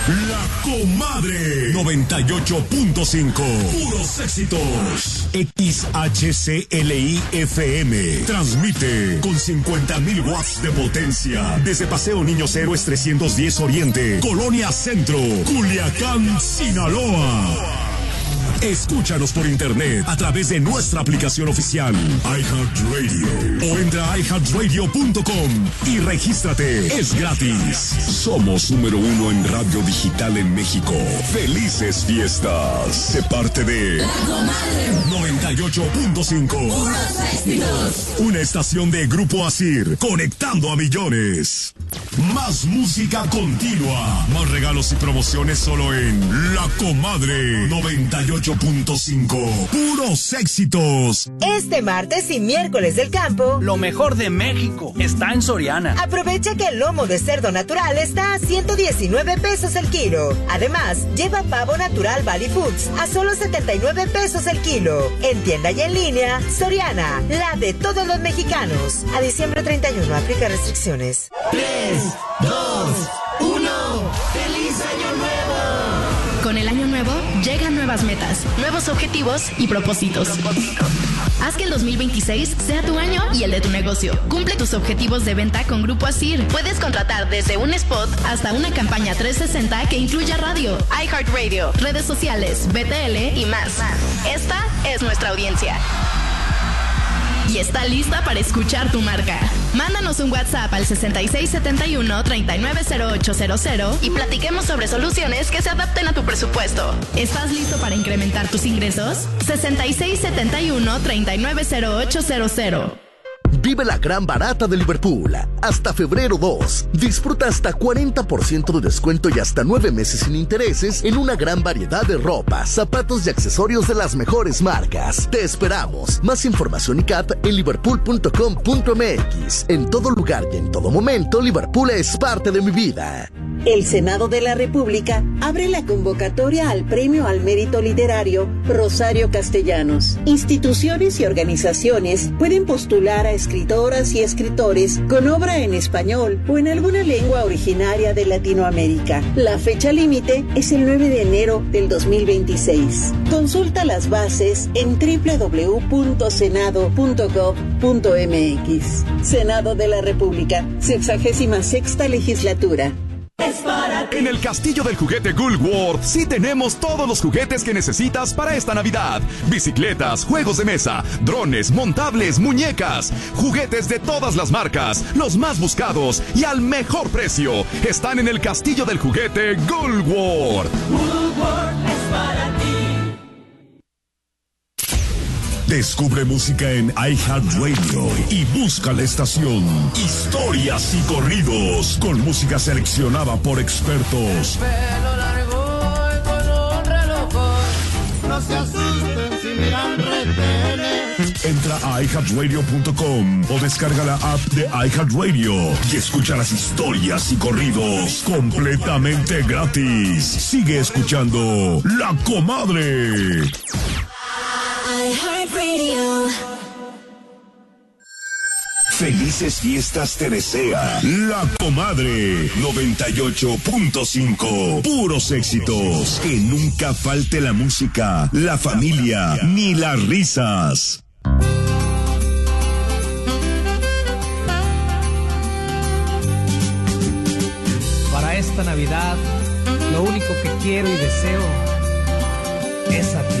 La Comadre 98.5. Puros éxitos. XHCLI FM. Transmite con 50,000 watts de potencia. Desde Paseo Niños Héroes 310 Oriente, Colonia Centro, Culiacán, Sinaloa. Escúchanos por internet a través de nuestra aplicación oficial iHeartRadio o entra a iHeartRadio.com y regístrate. Es gratis. Somos número 1 en radio digital en México. ¡Felices fiestas! De parte de 98.5. Una estación de Grupo Asir, conectando a millones. Más música continua. Más regalos y promociones solo en La Comadre 98.5. Puros éxitos. Este martes y miércoles del campo, lo mejor de México está en Soriana. Aprovecha que el lomo de cerdo natural está a 119 pesos el kilo. Además, lleva pavo natural Valley Foods a solo 79 pesos el kilo. En tienda y en línea, Soriana, la de todos los mexicanos. A diciembre 31, aplica restricciones. 3, 2, 1. ¡Feliz Año Nuevo! Con el año nuevo llegan nuevas metas, nuevos objetivos y propósitos. Haz que el 2026 sea tu año y el de tu negocio. Cumple tus objetivos de venta con Grupo Asir. Puedes contratar desde un spot hasta una campaña 360 que incluya radio, iHeartRadio, redes sociales, BTL y más. Esta es nuestra audiencia. Y está lista para escuchar tu marca. Mándanos un WhatsApp al 6671-390800 y platiquemos sobre soluciones que se adapten a tu presupuesto. ¿Estás listo para incrementar tus ingresos? 6671-390800. Vive la gran barata de Liverpool. Hasta febrero 2. Disfruta hasta 40% de descuento y hasta 9 meses sin intereses en una gran variedad de ropa, zapatos y accesorios de las mejores marcas. Te esperamos. Más información y CAP en liverpool.com.mx. En todo lugar y en todo momento, Liverpool es parte de mi vida. El Senado de la República abre la convocatoria al Premio al Mérito Literario Rosario Castellanos. Instituciones y organizaciones pueden postular a escritoras y escritores con obra en español o en alguna lengua originaria de Latinoamérica. La fecha límite es el 9 de enero del 2026. Consulta las bases en www.senado.gov.mx. Senado de la República, 66ª legislatura. En el Castillo del Juguete Gulworth sí tenemos todos los juguetes que necesitas para esta Navidad. Bicicletas, juegos de mesa, drones, montables, muñecas, juguetes de todas las marcas, los más buscados y al mejor precio. Están en el Castillo del Juguete Gulworth. Gulworth es para ti. Descubre música en iHeartRadio y busca la estación Historias y Corridos con música seleccionada por expertos. Pelo largo y con un reloj. No se asusten si miran retenes. Entra a iHeartRadio.com o descarga la app de iHeartRadio y escucha las historias y corridos completamente gratis. Sigue escuchando La Comadre. iHeartRadio. Felices fiestas te desea La Comadre 98.5. Puros éxitos. Que nunca falte la música, la familia, ni las risas. Para esta Navidad, lo único que quiero y deseo es a ti.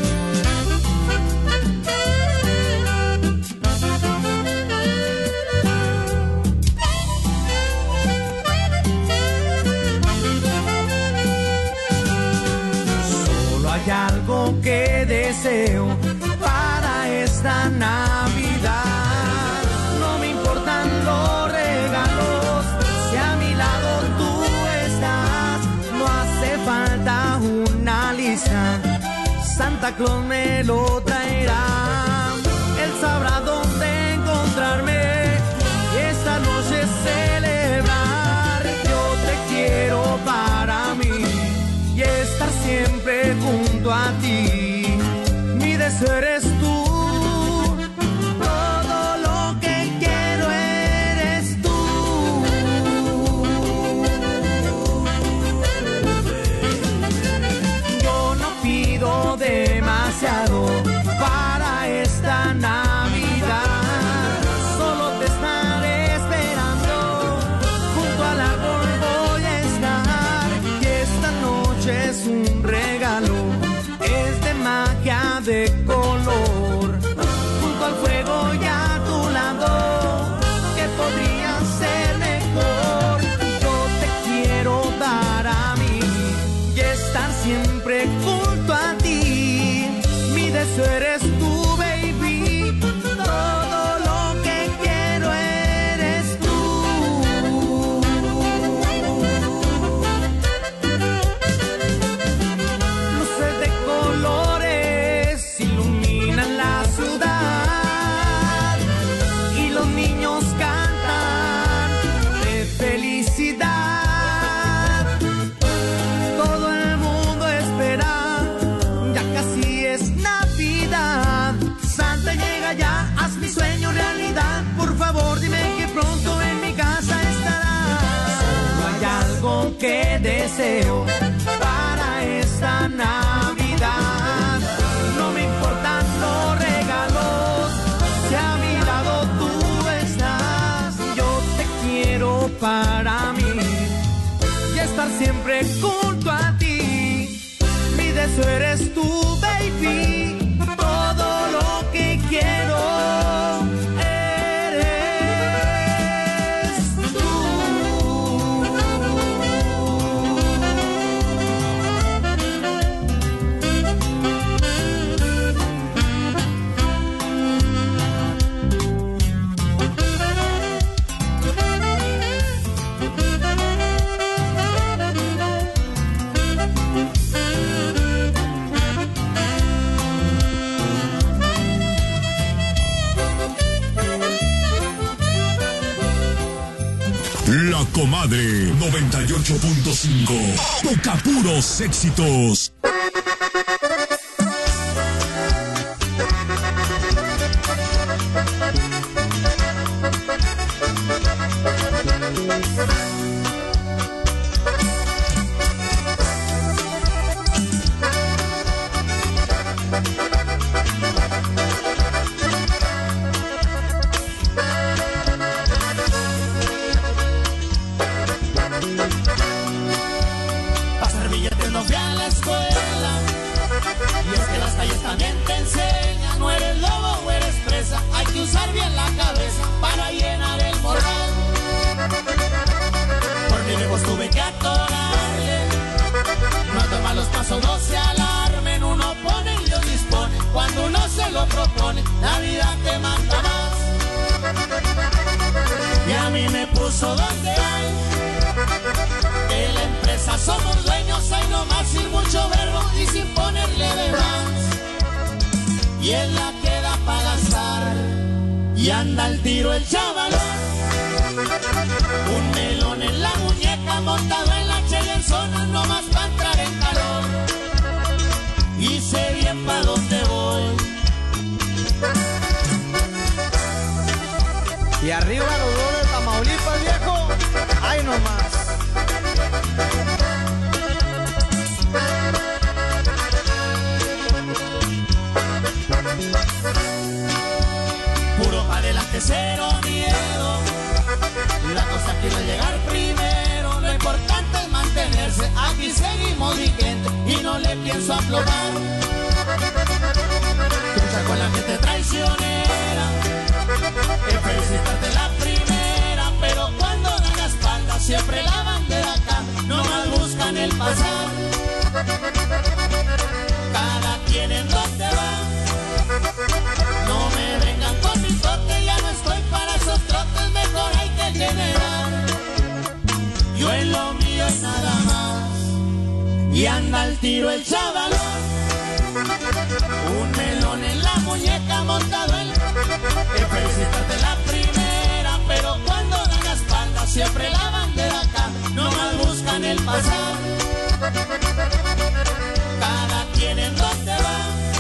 Hay algo que deseo para esta Navidad. No me importan los regalos, si a mi lado tú estás. No hace falta una lista, Santa Claus me lo traerá. Él sabrá dónde encontrarme y esta noche celebrar. Yo te quiero para mí y estar siempre junto a ti. Mi deseo eres tú. Todo lo que quiero eres tú. que deseo para esta Navidad. No me importan los regalos, si a mi lado tú estás. Yo te quiero para mí y estar siempre junto a ti. Mi deseo eres tú, baby, todo lo que quiero. La Comadre 98.5 toca puros éxitos. Y arriba los dos de Tamaulipas, viejo. ¡Ay, no más! Puro para adelante, cero miedo. La cosa quiero llegar primero. Lo importante es mantenerse. Aquí seguimos vigentes y no le pienso aflojar. Lucha con la gente traicionera. Es felicitarte la primera, pero cuando dan la espalda siempre la bandera acá, no más buscan el pasar. Cada quien en donde va. No me vengan con mi toque, ya no estoy para esos trotes, mejor hay que generar. Yo en lo mío y nada más. Y anda al tiro el chavalón. Un melón en la muñeca montado en felicitarte la primera, pero cuando dan la espalda siempre la bandera acá, no más buscan el pasar. Cada quien en donde va.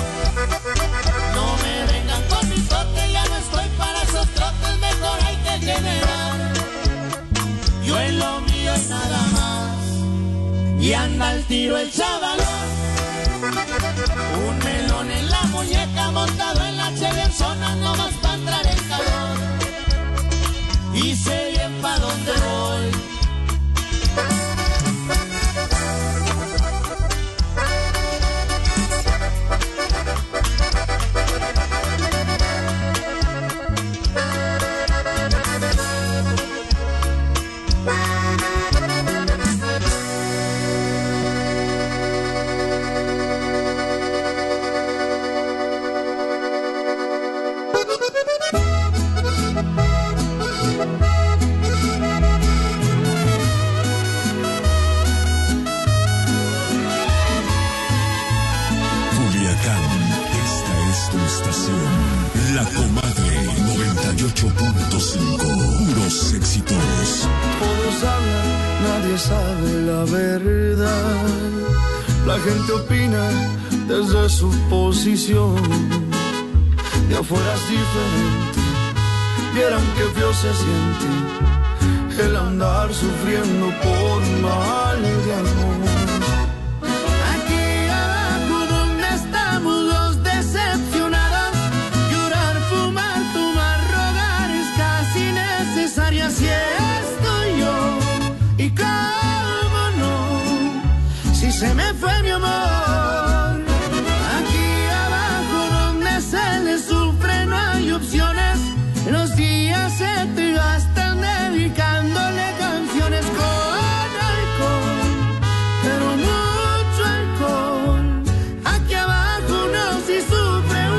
No me vengan con mi toque, ya no estoy para esos trotes, mejor hay que generar. Yo en lo mío y nada más. Y anda al tiro el chavalón. Un melón en la muñeca montado en la Chevenzona, nomás para entrar en calor. Y sé bien pa' dónde voy. La Comadre 98.5, puros éxitos. Todos hablan, nadie sabe la verdad. La gente opina desde su posición. De afuera es diferente, vieran que feo se siente que el andar sufriendo por mal de amor. Aquí abajo donde estamos los decepcionados, llorar, fumar, tomar, rogar es casi necesario. Así estoy yo, y cómo no, si se me fue mi amor. Aquí abajo donde se le sufre no hay opciones, los días se te gastan dedicándole canciones con alcohol, pero mucho alcohol. Aquí abajo uno sí sufre un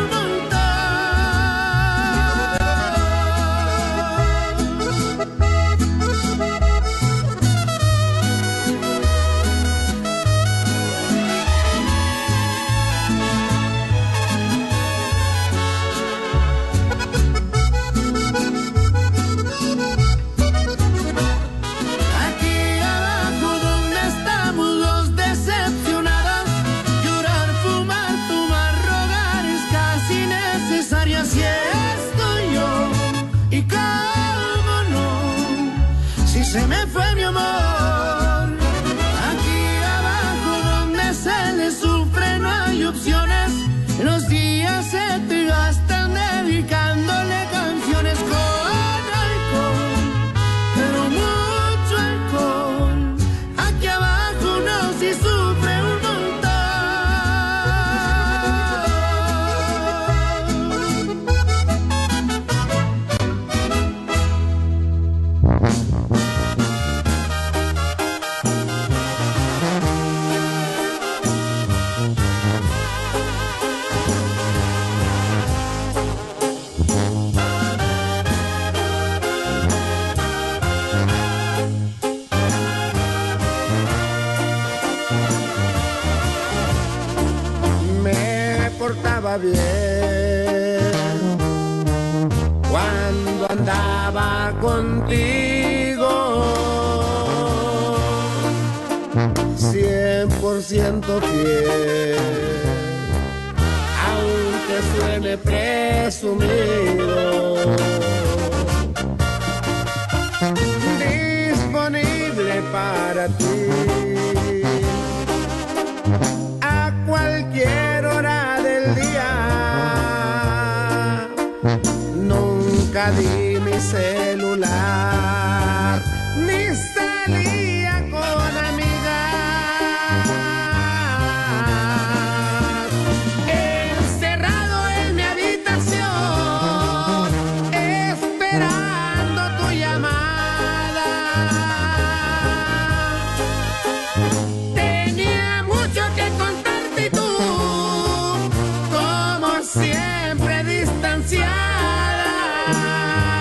se me fue mi amor. Aquí abajo donde se le sufre no hay opciones, los días se te gastan dedicándole canciones con alcohol, pero mucho alcohol. Aquí abajo uno sí sufre un bien cuando andaba contigo, 100% fiel, aunque suene presumido, disponible para ti a cualquier hora del día. Nunca di mi celular, ni salía con amigas. Encerrado en mi habitación, esperando tu llamada. Tenía mucho que contarte y tú, como siempre, distanciada.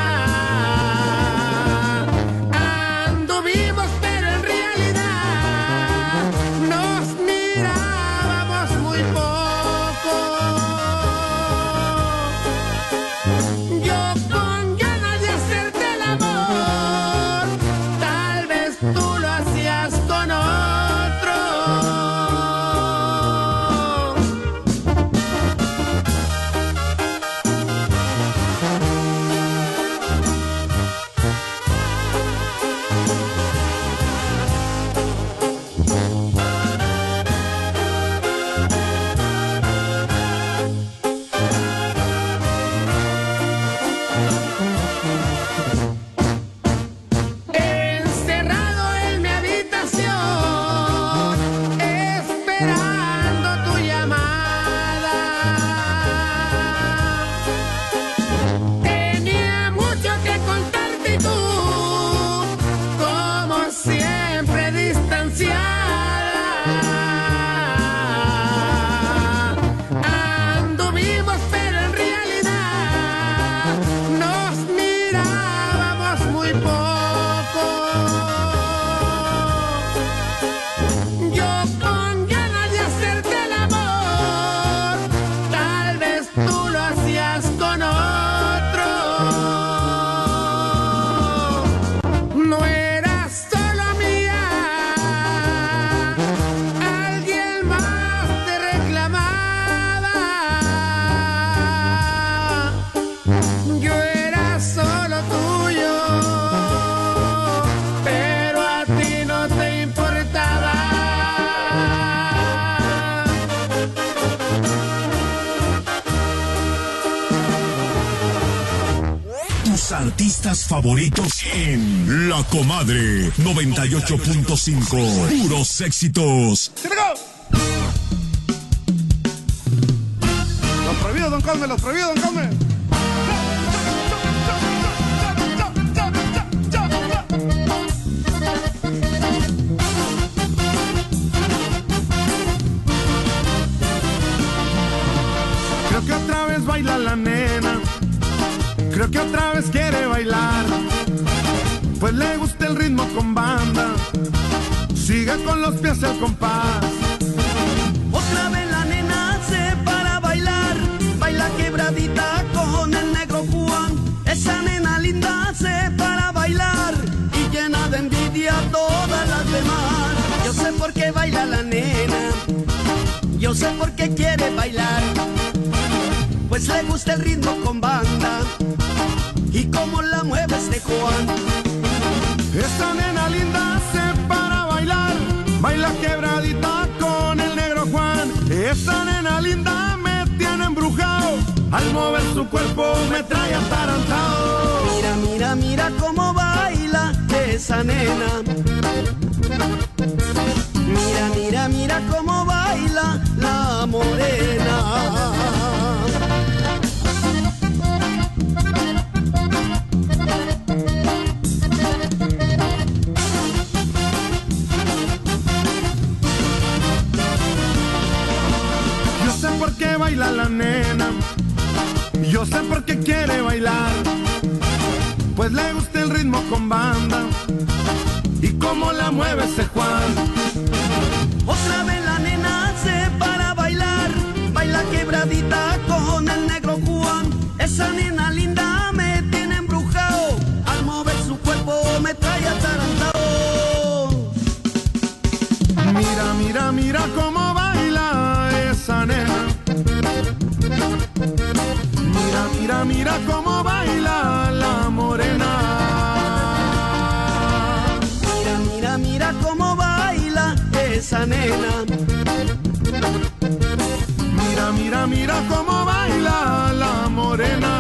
tus artistas favoritos en La Comadre 98.5. Puros éxitos. Los prohibidos, don Cosme, los prohibidos, don Cosme. Creo que otra vez baila la nena, creo que otra vez quiere bailar, pues le gusta el ritmo con banda, sigue con los pies al compás. Otra vez la nena se para a bailar, baila quebradita con el negro Juan. Esa nena linda se para a bailar y llena de envidia a todas las demás. Yo sé por qué baila la nena, yo sé por qué quiere bailar, pues le gusta el ritmo con banda y cómo la mueve este Juan. Esta nena linda se para a bailar, baila quebradita con el negro Juan. Esta nena linda me tiene embrujado, al mover su cuerpo me trae atarantado. Mira, mira, mira cómo baila esa nena. Mira, mira, mira cómo baila la morena. Yo sé por qué baila la nena, yo sé por qué quiere bailar, pues le gusta el ritmo con banda y cómo la mueve ese Juan. Otra vez la nena se para a bailar, baila quebradita con el negro Juan. Esa nena linda me tiene embrujado, al mover su cuerpo me trae atarantado. Mira, mira, mira cómo baila esa nena. Mira, mira, mira cómo baila la morena. Mira, mira, mira cómo baila esa nena. Mira, mira, mira cómo baila la morena.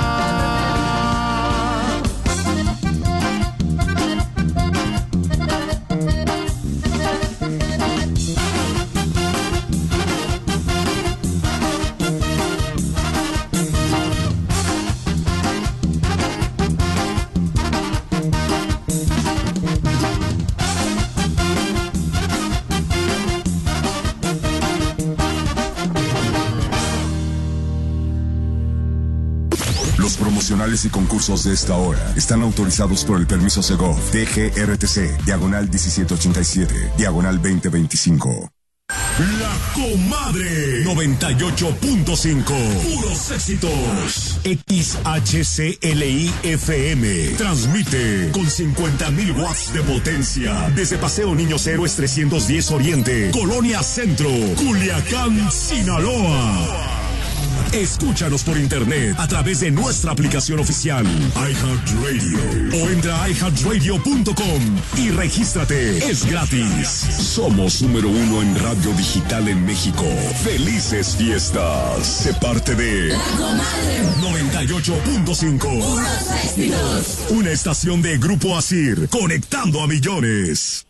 Los promocionales y concursos de esta hora están autorizados por el permiso Segov DGRTC, diagonal 1787, diagonal 2025. La Comadre 98.5. Puros éxitos. XHCLI FM transmite con 50,000 watts de potencia desde Paseo Niños Héroes 310 Oriente, Colonia Centro, Culiacán, Sinaloa. Escúchanos por internet a través de nuestra aplicación oficial iHeartRadio o entra a iHeartRadio.com y regístrate. Es gratis. Somos número 1 en radio digital en México. ¡Felices fiestas! Se parte de 98.5. Una estación de Grupo Asir, conectando a millones.